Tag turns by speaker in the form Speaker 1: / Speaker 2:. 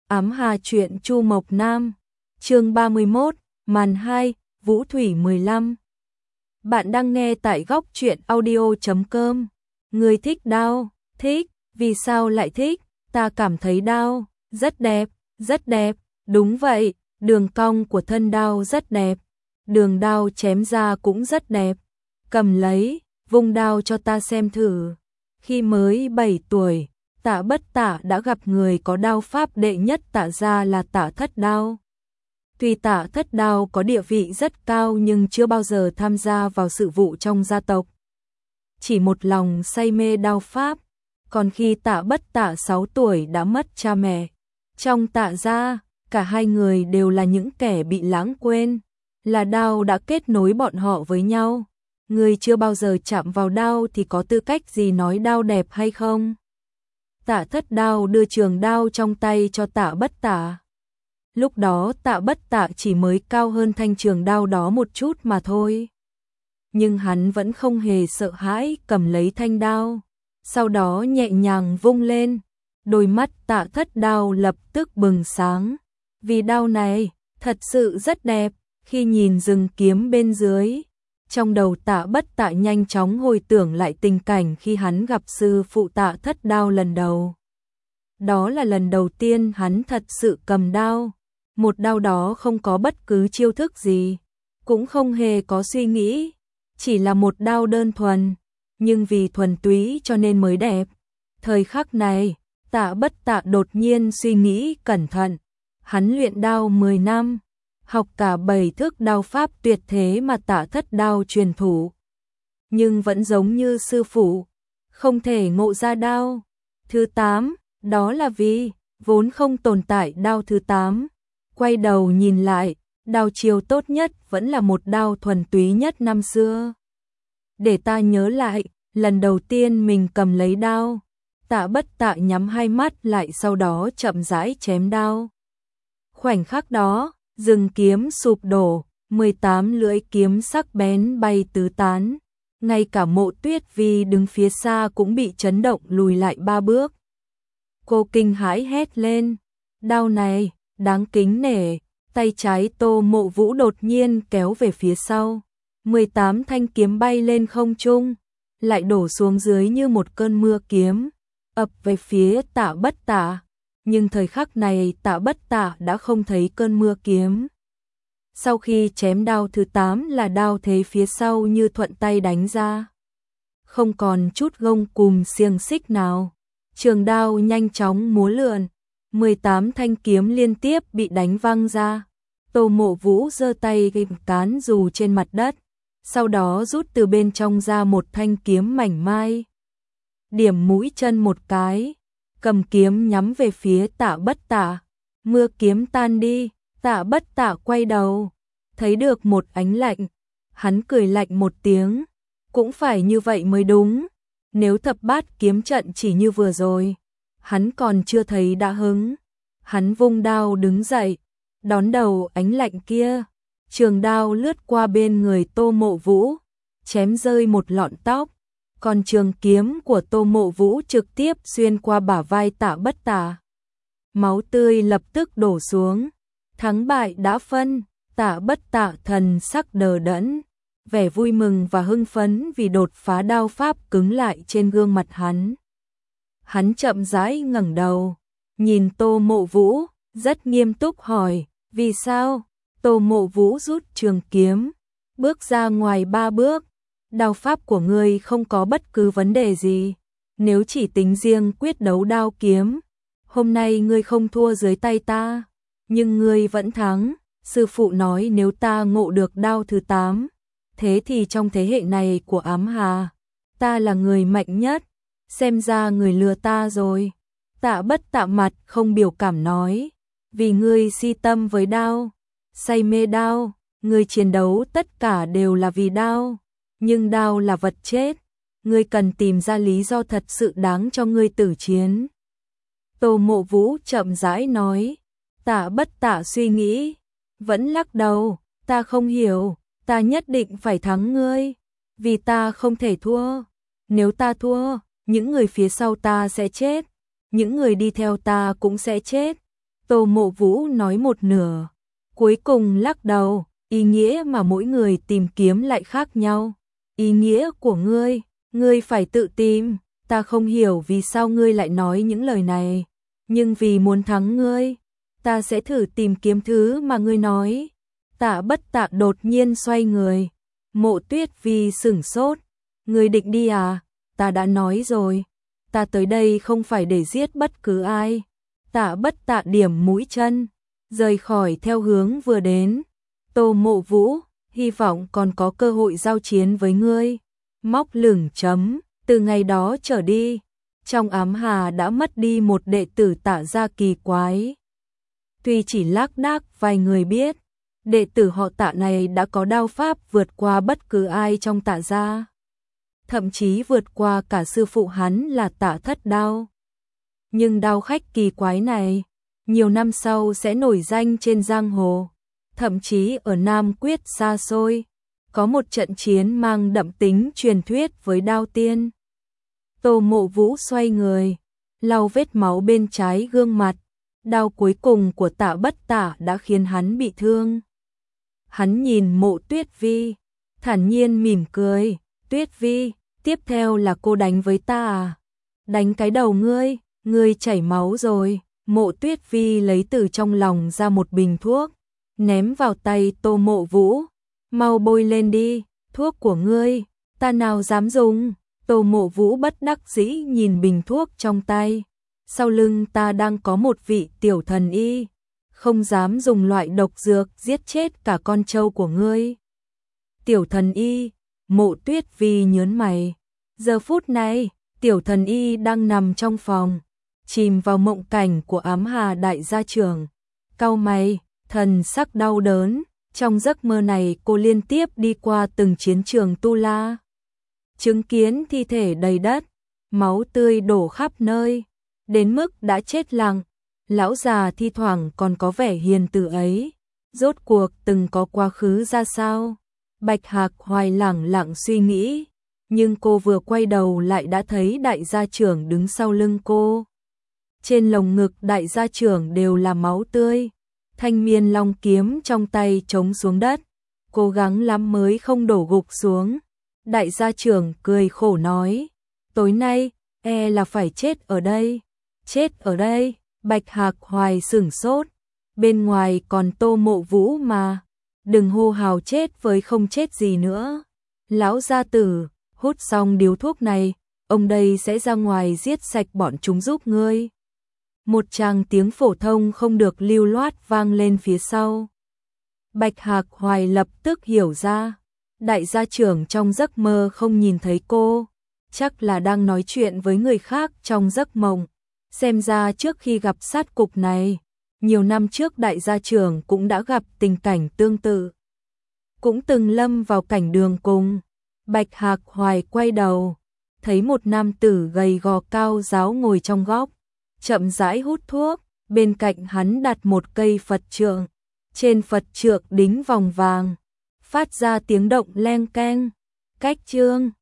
Speaker 1: Ám Hà truyện Chu Mộc Nam, chương 31, màn 2, Vũ Thủy 15. Bạn đang nghe tại góc truyện audio.com. Người thích đao, thích, vì sao lại thích? Ta cảm thấy đao rất đẹp, rất đẹp. Đúng vậy, đường cong của thân đao rất đẹp, đường đao chém ra cũng rất đẹp. Cầm lấy, vung đao cho ta xem thử. Khi mới 7 tuổi, Tạ Bất Tạ đã gặp người có đao pháp đệ nhất Tạ gia là Tạ Thất Đao. Tuy Tạ Thất Đao có địa vị rất cao nhưng chưa bao giờ tham gia vào sự vụ trong gia tộc. Chỉ một lòng say mê đao pháp, còn khi Tạ Bất Tạ 6 tuổi đã mất cha mẹ. Trong Tạ gia, cả hai người đều là những kẻ bị lãng quên, là đao đã kết nối bọn họ với nhau. Người chưa bao giờ chạm vào đao thì có tư cách gì nói đao đẹp hay không? Tạ Thất Đao đưa trường đao trong tay cho Tạ Bất Tạ. Lúc đó Tạ Bất Tạ chỉ mới cao hơn thanh trường đao đó một chút mà thôi. Nhưng hắn vẫn không hề sợ hãi cầm lấy thanh đao, sau đó nhẹ nhàng vung lên. Đôi mắt Tạ Thất Đao lập tức bừng sáng, vì đao này thật sự rất đẹp. Khi nhìn rừng kiếm bên dưới, trong đầu Tạ Bất Tạ nhanh chóng hồi tưởng lại tình cảnh khi hắn gặp sư phụ Tạ Thất Đao lần đầu. Đó là lần đầu tiên hắn thật sự cầm đao. Một đao đó không có bất cứ chiêu thức gì, cũng không hề có suy nghĩ, chỉ là một đao đơn thuần, nhưng vì thuần túy cho nên mới đẹp. Thời khắc này, Tạ Bất Tạ đột nhiên suy nghĩ cẩn thận. Hắn luyện đao 10 năm, học cả 7 thức đao pháp tuyệt thế mà Tạ Thất Đao truyền thụ, nhưng vẫn giống như sư phụ, không thể ngộ ra đao thứ 8, đó là vì vốn không tồn tại đao thứ 8. Quay đầu nhìn lại, đao chiêu tốt nhất vẫn là một đao thuần túy nhất năm xưa. Để ta nhớ lại, lần đầu tiên mình cầm lấy đao. Tạ Bất Tạ nhắm hai mắt lại, sau đó chậm rãi chém đao. Khoảnh khắc đó, rừng kiếm sụp đổ, 18 lưỡi kiếm sắc bén bay tứ tán. Ngay cả Mộ Tuyết Vi đứng phía xa cũng bị chấn động lùi lại 3 bước. Cô kinh hãi hét lên, đao này đáng kính nể. Tay trái Tô Mộ Vũ đột nhiên kéo về phía sau, 18 thanh kiếm bay lên không trung, lại đổ xuống dưới như một cơn mưa kiếm, ập về phía Tạ Bất Tạ. Nhưng thời khắc này Tạ Bất Tạ đã không thấy cơn mưa kiếm. Sau khi chém đao thứ 8 là đao thế phía sau như thuận tay đánh ra, không còn chút gông cùm xiềng xích nào. Trường đao nhanh chóng múa lượn, 18 thanh kiếm liên tiếp bị đánh văng ra. Tô Mộ Vũ giơ tay ghim cán dù trên mặt đất, sau đó rút từ bên trong ra một thanh kiếm mảnh mai, điểm mũi chân một cái, cầm kiếm nhắm về phía Tạ Bất Tạ. Mưa kiếm tan đi, Tạ Bất Tạ quay đầu, thấy được một ánh lạnh. Hắn cười lạnh một tiếng, cũng phải như vậy mới đúng. Nếu thập bát kiếm trận chỉ như vừa rồi, hắn còn chưa thấy đã hứng. Hắn vung đao đứng dậy, đón đầu ánh lạnh kia. Trường đao lướt qua bên người Tô Mộ Vũ, chém rơi một lọn tóc. Còn trường kiếm của Tô Mộ Vũ trực tiếp xuyên qua bả vai Tạ Bất Tạ. Máu tươi lập tức đổ xuống. Thắng bại đã phân. Tạ Bất Tạ thần sắc đờ đẫn, vẻ vui mừng và hưng phấn vì đột phá đao pháp cứng lại trên gương mặt hắn. Hắn chậm rãi ngẩng đầu, nhìn Tô Mộ Vũ, rất nghiêm túc hỏi, vì sao? Tô Mộ Vũ rút trường kiếm, bước ra ngoài 3 bước. Đao pháp của ngươi không có bất cứ vấn đề gì. Nếu chỉ tính riêng quyết đấu đao kiếm, hôm nay ngươi không thua dưới tay ta, nhưng ngươi vẫn thắng. Sư phụ nói nếu ta ngộ được đao thứ 8, thế thì trong thế hệ này của Ám Hà, ta là người mạnh nhất. Xem ra người lừa ta rồi. Tạ Bất Tạ mặt không biểu cảm nói, vì ngươi si tâm với đao, say mê đao, ngươi chiến đấu tất cả đều là vì đao, nhưng đao là vật chết, ngươi cần tìm ra lý do thật sự đáng cho ngươi tử chiến. Tô Mộ Vũ chậm rãi nói. Tạ Bất Tạ suy nghĩ, vẫn lắc đầu, ta không hiểu, ta nhất định phải thắng ngươi, vì ta không thể thua. Nếu ta thua, những người phía sau ta sẽ chết, những người đi theo ta cũng sẽ chết. Tô Mộ Vũ nói một nửa, cuối cùng lắc đầu, ý nghĩa mà mỗi người tìm kiếm lại khác nhau. Ý nghĩa của ngươi phải tự tìm, ta không hiểu vì sao ngươi lại nói những lời này, nhưng vì muốn thắng ngươi, ta sẽ thử tìm kiếm thứ mà ngươi nói. Tạ Bất Tạ đột nhiên xoay người, Mộ Tuyết Vi sửng sốt, ngươi định đi à? Ta đã nói rồi, ta tới đây không phải để giết bất cứ ai. Tạ Bất Tạ điểm mũi chân, rời khỏi theo hướng vừa đến. Tô Mộ Vũ, hy vọng còn có cơ hội giao chiến với ngươi. Móc lửng chấm, từ ngày đó trở đi, trong Ám Hà đã mất đi một đệ tử Tạ gia kỳ quái. Tuy chỉ lác đác vài người biết, đệ tử họ Tạ này đã có đao pháp vượt qua bất cứ ai trong Tạ gia, thậm chí vượt qua cả sư phụ hắn là Tạ Thất Đao. Nhưng đao khách kỳ quái này, nhiều năm sau sẽ nổi danh trên giang hồ, thậm chí ở Nam Quyết xa xôi, có một trận chiến mang đậm tính truyền thuyết với Đao Tiên. Tô Mộ Vũ xoay người, lau vết máu bên trái gương mặt, đao cuối cùng của Tạ Bất Tạ đã khiến hắn bị thương. Hắn nhìn Mộ Tuyết Vi, thản nhiên mỉm cười, Tuyết Vi, tiếp theo là cô đánh với ta à? Đánh cái đầu ngươi chảy máu rồi. Mộ Tuyết Vi lấy từ trong lòng ra một bình thuốc, ném vào tay Tô Mộ Vũ, mau bôi lên đi, thuốc của ngươi, ta nào dám dùng. Tô Mộ Vũ bất đắc dĩ nhìn bình thuốc trong tay, sau lưng ta đang có một vị tiểu thần y, không dám dùng loại độc dược giết chết cả con trâu của ngươi. Tiểu thần y, Mộ Tuyết Vi nhớn mày, giờ phút này, tiểu thần y đang nằm trong phòng, chìm vào mộng cảnh của Ám Hà đại gia trưởng, cau mày, thần sắc đau đớn, trong giấc mơ này cô liên tiếp đi qua từng chiến trường tu la, chứng kiến thi thể đầy đất, máu tươi đổ khắp nơi, đến mức đã chết lặng, lão già thi thoảng còn có vẻ hiền từ ấy, rốt cuộc từng có quá khứ ra sao? Bạch Hạc Hoài lẳng lặng suy nghĩ, nhưng cô vừa quay đầu lại đã thấy đại gia trưởng đứng sau lưng cô. Trên lồng ngực đại gia trưởng đều là máu tươi, thanh miên long kiếm trong tay chống xuống đất, cố gắng lắm mới không đổ gục xuống. Đại gia trưởng cười khổ nói, tối nay, là phải chết ở đây. Chết ở đây, Bạch Hạc Hoài sửng sốt, bên ngoài còn Tô Mộ Vũ mà, đừng hô hào chết với không chết gì nữa. Lão gia tử, hút xong điếu thuốc này, ông đây sẽ ra ngoài giết sạch bọn chúng giúp ngươi. Một tràng tiếng phổ thông không được lưu loát vang lên phía sau. Bạch Hạc Hoài lập tức hiểu ra, đại gia trưởng trong giấc mơ không nhìn thấy cô, chắc là đang nói chuyện với người khác trong giấc mộng. Xem ra trước khi gặp sát cục này, nhiều năm trước đại gia trưởng cũng đã gặp tình cảnh tương tự, cũng từng lâm vào cảnh đường cùng. Bạch Hạc Hoài quay đầu, thấy một nam tử gầy gò cao ráo ngồi trong góc, chậm rãi hút thuốc, bên cạnh hắn đặt một cây Phật trượng, trên Phật trượng đính vòng vàng, phát ra tiếng động leng keng. Cách chương